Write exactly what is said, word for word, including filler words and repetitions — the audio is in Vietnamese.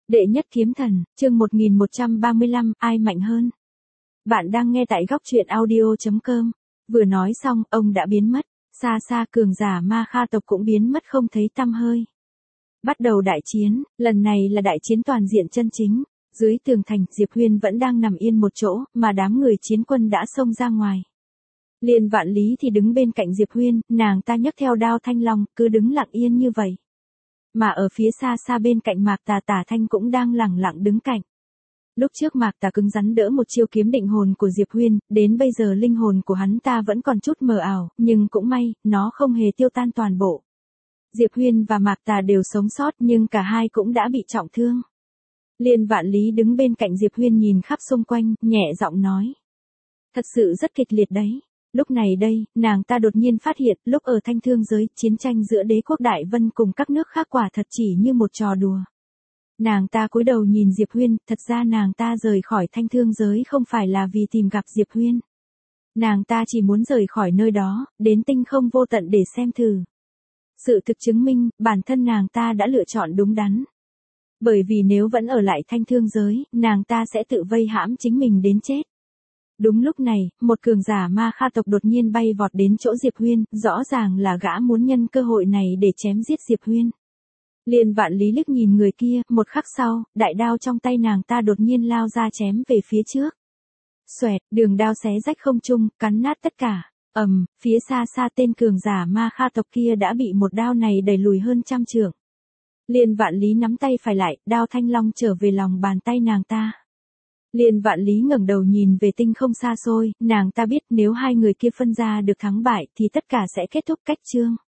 Đệ nhất kiếm thần, chương một nghìn một trăm ba mươi lăm, ai mạnh hơn? Bạn đang nghe tại góc truyện audio chấm com. Vừa nói xong, ông đã biến mất. Xa xa cường giả Ma Kha tộc cũng biến mất không thấy tăm hơi. Bắt đầu đại chiến, lần này là đại chiến toàn diện chân chính. Dưới tường thành, Diệp Huyên vẫn đang nằm yên một chỗ, mà đám người chiến quân đã xông ra ngoài. Liên Vạn Lý thì đứng bên cạnh Diệp Huyên, nàng ta nhấc theo đao thanh long, cứ đứng lặng yên như vậy. Mà ở phía xa xa bên cạnh Mạc Tà Tả Thanh cũng đang lẳng lặng đứng cạnh. Lúc trước Mạc Tà cứng rắn đỡ một chiêu kiếm định hồn của Diệp Huyên, đến bây giờ linh hồn của hắn ta vẫn còn chút mờ ảo, nhưng cũng may, nó không hề tiêu tan toàn bộ. Diệp Huyên và Mạc Tà đều sống sót nhưng cả hai cũng đã bị trọng thương. Liên Vạn Lý đứng bên cạnh Diệp Huyên nhìn khắp xung quanh, nhẹ giọng nói. Thật sự rất kịch liệt đấy. Lúc này đây, nàng ta đột nhiên phát hiện, lúc ở Thanh Thương giới, chiến tranh giữa đế quốc Đại Vân cùng các nước khác quả thật chỉ như một trò đùa. Nàng ta cúi đầu nhìn Diệp Huyên, thật ra nàng ta rời khỏi Thanh Thương giới không phải là vì tìm gặp Diệp Huyên. Nàng ta chỉ muốn rời khỏi nơi đó, đến tinh không vô tận để xem thử. Sự thực chứng minh, bản thân nàng ta đã lựa chọn đúng đắn. Bởi vì nếu vẫn ở lại Thanh Thương giới, nàng ta sẽ tự vây hãm chính mình đến chết. Đúng lúc này, một cường giả Ma Kha tộc đột nhiên bay vọt đến chỗ Diệp Huyên, rõ ràng là gã muốn nhân cơ hội này để chém giết Diệp Huyên. Liên Vạn Lý liếc nhìn người kia, một khắc sau, đại đao trong tay nàng ta đột nhiên lao ra chém về phía trước. Xoẹt, đường đao xé rách không trung, cắn nát tất cả. Ầm, phía xa xa tên cường giả Ma Kha tộc kia đã bị một đao này đẩy lùi hơn trăm trượng. Liên Vạn Lý nắm tay phải lại, đao thanh long trở về lòng bàn tay nàng ta. Liên Vạn Lý ngẩng đầu nhìn về tinh không xa xôi, nàng ta biết nếu hai người kia phân ra được thắng bại thì tất cả sẽ kết thúc cách chương.